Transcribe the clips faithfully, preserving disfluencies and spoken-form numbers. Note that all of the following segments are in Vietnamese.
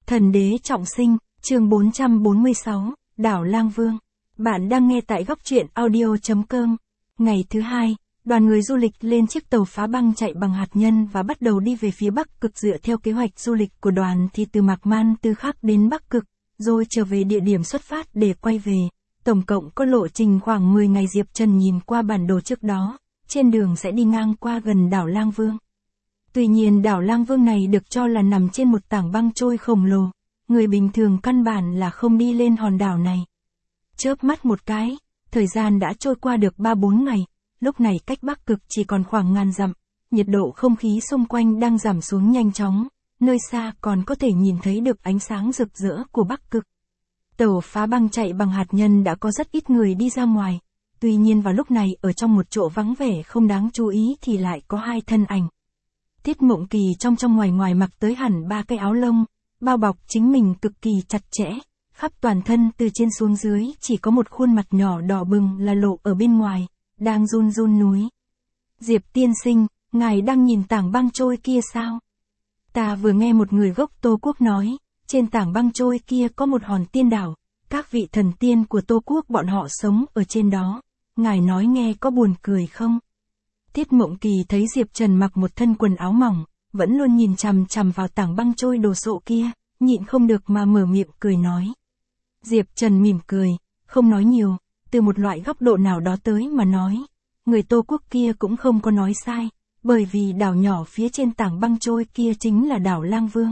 Thần đế trọng sinh, chương bốn trăm bốn mươi sáu, đảo Lang Vương. Bạn đang nghe tại góc truyện audio.com. Ngày thứ hai, đoàn người du lịch lên chiếc tàu phá băng chạy bằng hạt nhân và bắt đầu đi về phía Bắc Cực dựa theo kế hoạch du lịch của đoàn thì từ Mạc Man Tư Khắc đến Bắc Cực, rồi trở về địa điểm xuất phát để quay về. Tổng cộng có lộ trình khoảng mười ngày. Diệp Trần nhìn qua bản đồ trước đó, trên đường sẽ đi ngang qua gần đảo Lang Vương. Tuy nhiên đảo Lang Vương này được cho là nằm trên một tảng băng trôi khổng lồ, người bình thường căn bản là không đi lên hòn đảo này. Chớp mắt một cái, thời gian đã trôi qua được ba bốn ngày, lúc này cách Bắc Cực chỉ còn khoảng ngàn dặm, nhiệt độ không khí xung quanh đang giảm xuống nhanh chóng, nơi xa còn có thể nhìn thấy được ánh sáng rực rỡ của Bắc Cực. Tàu phá băng chạy bằng hạt nhân đã có rất ít người đi ra ngoài, tuy nhiên vào lúc này ở trong một chỗ vắng vẻ không đáng chú ý thì lại có hai thân ảnh. Tiết Mộng Kỳ trong trong ngoài ngoài mặc tới hẳn ba cái áo lông, bao bọc chính mình cực kỳ chặt chẽ, khắp toàn thân từ trên xuống dưới chỉ có một khuôn mặt nhỏ đỏ bừng là lộ ở bên ngoài, đang run run núi. Diệp tiên sinh, ngài đang nhìn tảng băng trôi kia sao? Ta vừa nghe một người gốc Tô Quốc nói, trên tảng băng trôi kia có một hòn tiên đảo, các vị thần tiên của Tô Quốc bọn họ sống ở trên đó, ngài nói nghe có buồn cười không? Tiết Mộng Kỳ thấy Diệp Trần mặc một thân quần áo mỏng, vẫn luôn nhìn chằm chằm vào tảng băng trôi đồ sộ kia, nhịn không được mà mở miệng cười nói. Diệp Trần mỉm cười, không nói nhiều, từ một loại góc độ nào đó tới mà nói, người Tô Quốc kia cũng không có nói sai, bởi vì đảo nhỏ phía trên tảng băng trôi kia chính là đảo Lang Vương.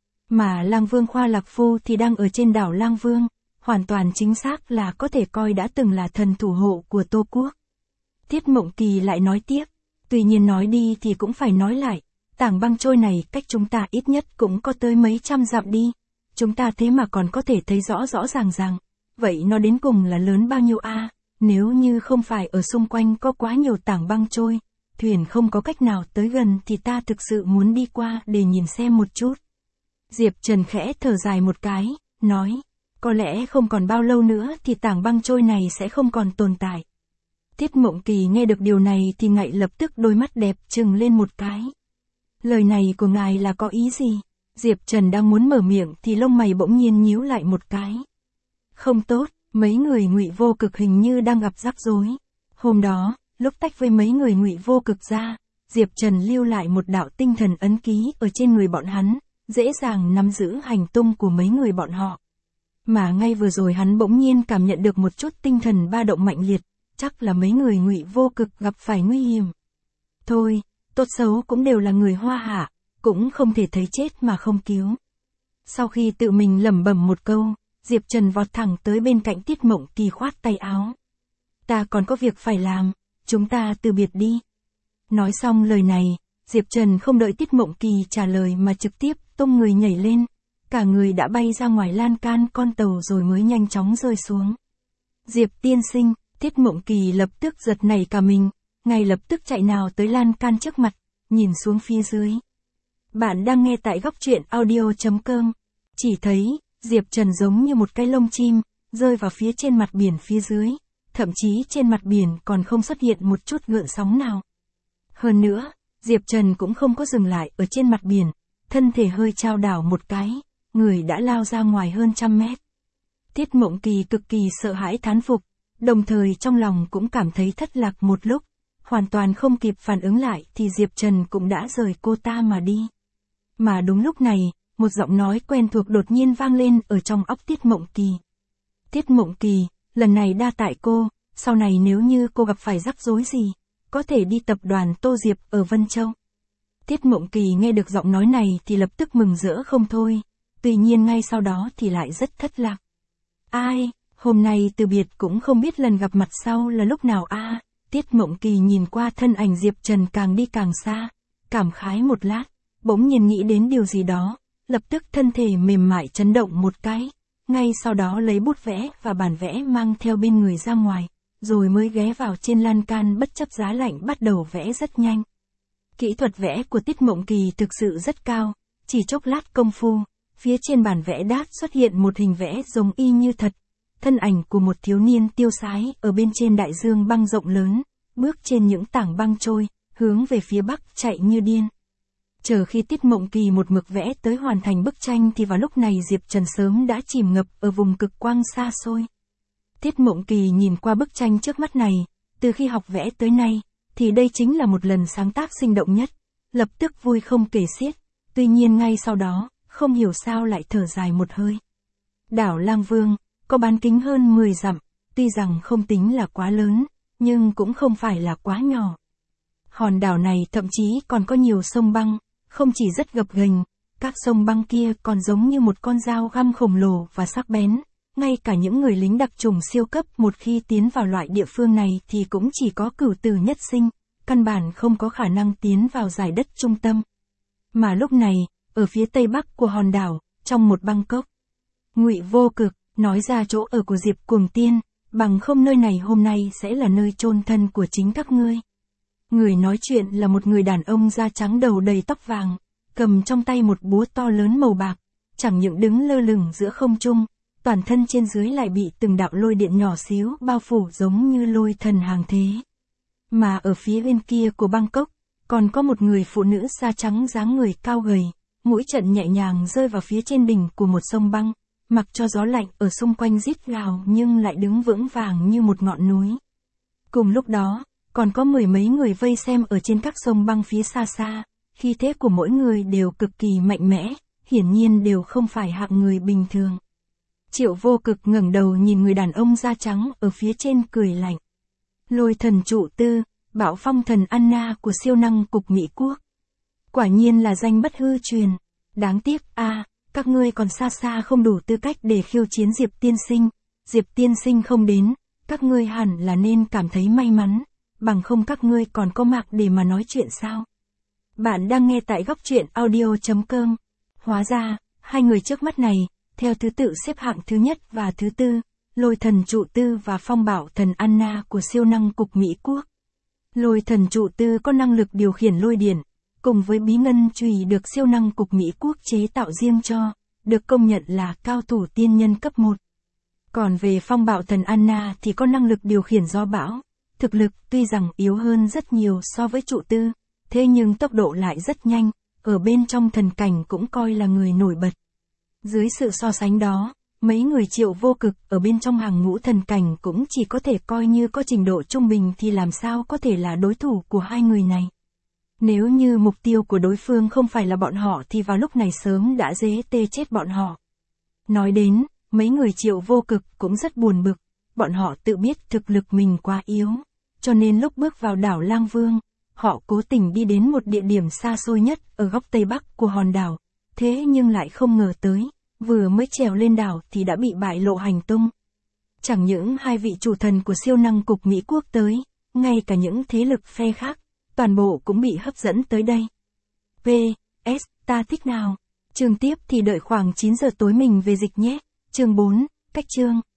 Mà Lang Vương Khoa Lạc Phu thì đang ở trên đảo Lang Vương, hoàn toàn chính xác là có thể coi đã từng là thần thủ hộ của Tô Quốc. Tiết Mộng Kỳ lại nói tiếp, tuy nhiên nói đi thì cũng phải nói lại, tảng băng trôi này cách chúng ta ít nhất cũng có tới mấy trăm dặm đi, chúng ta thế mà còn có thể thấy rõ rõ ràng ràng, vậy nó đến cùng là lớn bao nhiêu a? Nếu như không phải ở xung quanh có quá nhiều tảng băng trôi, thuyền không có cách nào tới gần thì ta thực sự muốn đi qua để nhìn xem một chút. Diệp Trần khẽ thở dài một cái, nói, có lẽ không còn bao lâu nữa thì tảng băng trôi này sẽ không còn tồn tại. Tiết Mộng Kỳ nghe được điều này thì ngại lập tức đôi mắt đẹp trừng lên một cái. Lời này của ngài là có ý gì? Diệp Trần đang muốn mở miệng thì lông mày bỗng nhiên nhíu lại một cái. Không tốt, mấy người Ngụy Vô Cực hình như đang gặp rắc rối. Hôm đó, lúc tách với mấy người Ngụy Vô Cực ra, Diệp Trần lưu lại một đạo tinh thần ấn ký ở trên người bọn hắn, dễ dàng nắm giữ hành tung của mấy người bọn họ. Mà ngay vừa rồi hắn bỗng nhiên cảm nhận được một chút tinh thần ba động mạnh liệt, chắc là mấy người Ngụy Vô Cực gặp phải nguy hiểm. Thôi, tốt xấu cũng đều là người Hoa Hạ, cũng không thể thấy chết mà không cứu. Sau khi tự mình lẩm bẩm một câu, Diệp Trần vọt thẳng tới bên cạnh Tiết Mộng Kỳ khoát tay áo. Ta còn có việc phải làm, chúng ta từ biệt đi. Nói xong lời này, Diệp Trần không đợi Tiết Mộng Kỳ trả lời mà trực tiếp tung người nhảy lên, cả người đã bay ra ngoài lan can con tàu rồi mới nhanh chóng rơi xuống. Diệp tiên sinh, Tiết Mộng Kỳ lập tức giật nảy cả mình, ngay lập tức chạy nào tới lan can trước mặt, nhìn xuống phía dưới. Bạn đang nghe tại góc truyện audio.com. Chỉ thấy, Diệp Trần giống như một cái lông chim, rơi vào phía trên mặt biển phía dưới, thậm chí trên mặt biển còn không xuất hiện một chút gợn sóng nào. Hơn nữa, Diệp Trần cũng không có dừng lại ở trên mặt biển, thân thể hơi chao đảo một cái, người đã lao ra ngoài hơn trăm mét. Tiết Mộng Kỳ cực kỳ sợ hãi thán phục, đồng thời trong lòng cũng cảm thấy thất lạc một lúc, hoàn toàn không kịp phản ứng lại thì Diệp Trần cũng đã rời cô ta mà đi. Mà đúng lúc này, một giọng nói quen thuộc đột nhiên vang lên ở trong óc Tiết Mộng Kỳ. Tiết Mộng Kỳ, lần này đa tại cô, sau này nếu như cô gặp phải rắc rối gì, có thể đi tập đoàn Tô Diệp ở Vân Châu. Tiết Mộng Kỳ nghe được giọng nói này thì lập tức mừng rỡ không thôi, tuy nhiên ngay sau đó thì lại rất thất lạc. Ai, hôm nay từ biệt cũng không biết lần gặp mặt sau là lúc nào a? À? Tiết Mộng Kỳ nhìn qua thân ảnh Diệp Trần càng đi càng xa, cảm khái một lát, bỗng nhiên nghĩ đến điều gì đó, lập tức thân thể mềm mại chấn động một cái, ngay sau đó lấy bút vẽ và bản vẽ mang theo bên người ra ngoài, rồi mới ghé vào trên lan can bất chấp giá lạnh bắt đầu vẽ rất nhanh. Kỹ thuật vẽ của Tiết Mộng Kỳ thực sự rất cao, chỉ chốc lát công phu, phía trên bản vẽ đát xuất hiện một hình vẽ giống y như thật, thân ảnh của một thiếu niên tiêu sái ở bên trên đại dương băng rộng lớn, bước trên những tảng băng trôi, hướng về phía bắc chạy như điên. Chờ khi Tiết Mộng Kỳ một mực vẽ tới hoàn thành bức tranh thì vào lúc này Diệp Trần sớm đã chìm ngập ở vùng cực quang xa xôi. Tiết Mộng Kỳ nhìn qua bức tranh trước mắt này, từ khi học vẽ tới nay, thì đây chính là một lần sáng tác sinh động nhất, lập tức vui không kể xiết, tuy nhiên ngay sau đó, không hiểu sao lại thở dài một hơi. Đảo Lang Vương, có bán kính hơn mười dặm, tuy rằng không tính là quá lớn, nhưng cũng không phải là quá nhỏ. Hòn đảo này thậm chí còn có nhiều sông băng, không chỉ rất gập ghềnh, các sông băng kia còn giống như một con dao găm khổng lồ và sắc bén, ngay cả những người lính đặc chủng siêu cấp một khi tiến vào loại địa phương này thì cũng chỉ có cửu tử nhất sinh, căn bản không có khả năng tiến vào giải đất trung tâm. Mà lúc này, ở phía tây bắc của hòn đảo, trong một băng cốc, Ngụy Vô Cực nói ra chỗ ở của Diệp Cuồng Tiên, bằng không nơi này hôm nay sẽ là nơi chôn thân của chính các ngươi. Người nói chuyện là một người đàn ông da trắng đầu đầy tóc vàng, cầm trong tay một búa to lớn màu bạc, chẳng những đứng lơ lửng giữa không trung, toàn thân trên dưới lại bị từng đạo lôi điện nhỏ xíu bao phủ giống như lôi thần hàng thế. Mà ở phía bên kia của Bangkok, còn có một người phụ nữ da trắng dáng người cao gầy, mũi trận nhẹ nhàng rơi vào phía trên đỉnh của một sông băng, mặc cho gió lạnh ở xung quanh rít gào nhưng lại đứng vững vàng như một ngọn núi. Cùng lúc đó, còn có mười mấy người vây xem ở trên các sông băng phía xa xa, khí thế của mỗi người đều cực kỳ mạnh mẽ, hiển nhiên đều không phải hạng người bình thường. Triệu Vô Cực ngẩng đầu nhìn người đàn ông da trắng ở phía trên cười lạnh. Lôi thần trụ tư, Bạo Phong thần Anna của siêu năng cục Mỹ Quốc. Quả nhiên là danh bất hư truyền. Đáng tiếc a, à, các ngươi còn xa xa không đủ tư cách để khiêu chiến Diệp tiên sinh. Diệp tiên sinh không đến, các ngươi hẳn là nên cảm thấy may mắn, bằng không các ngươi còn có mạc để mà nói chuyện sao? Bạn đang nghe tại góc truyện audio chấm com. Hóa ra, hai người trước mắt này, theo thứ tự xếp hạng thứ nhất và thứ tư, Lôi thần trụ tư và Phong Bảo thần Anna của siêu năng cục Mỹ Quốc. Lôi thần trụ tư có năng lực điều khiển lôi điện, cùng với bí ngân chùy được siêu năng cục Mỹ Quốc chế tạo riêng cho, được công nhận là cao thủ tiên nhân cấp một. Còn về Phong Bảo thần Anna thì có năng lực điều khiển gió bão, thực lực tuy rằng yếu hơn rất nhiều so với trụ tư, thế nhưng tốc độ lại rất nhanh, ở bên trong thần cảnh cũng coi là người nổi bật. Dưới sự so sánh đó, mấy người Triệu Vô Cực ở bên trong hàng ngũ thần cảnh cũng chỉ có thể coi như có trình độ trung bình thì làm sao có thể là đối thủ của hai người này. Nếu như mục tiêu của đối phương không phải là bọn họ thì vào lúc này sớm đã dễ tê chết bọn họ. Nói đến, mấy người Triệu Vô Cực cũng rất buồn bực, bọn họ tự biết thực lực mình quá yếu, cho nên lúc bước vào đảo Lang Vương, họ cố tình đi đến một địa điểm xa xôi nhất ở góc tây bắc của hòn đảo, thế nhưng lại không ngờ tới, vừa mới trèo lên đảo thì đã bị bại lộ hành tung. Chẳng những hai vị chủ thần của siêu năng cục Mỹ Quốc tới, ngay cả những thế lực phe khác, toàn bộ cũng bị hấp dẫn tới đây. pê ét, ta thích nào? Chương tiếp thì đợi khoảng chín giờ tối mình về dịch nhé. Chương bốn, cách chương.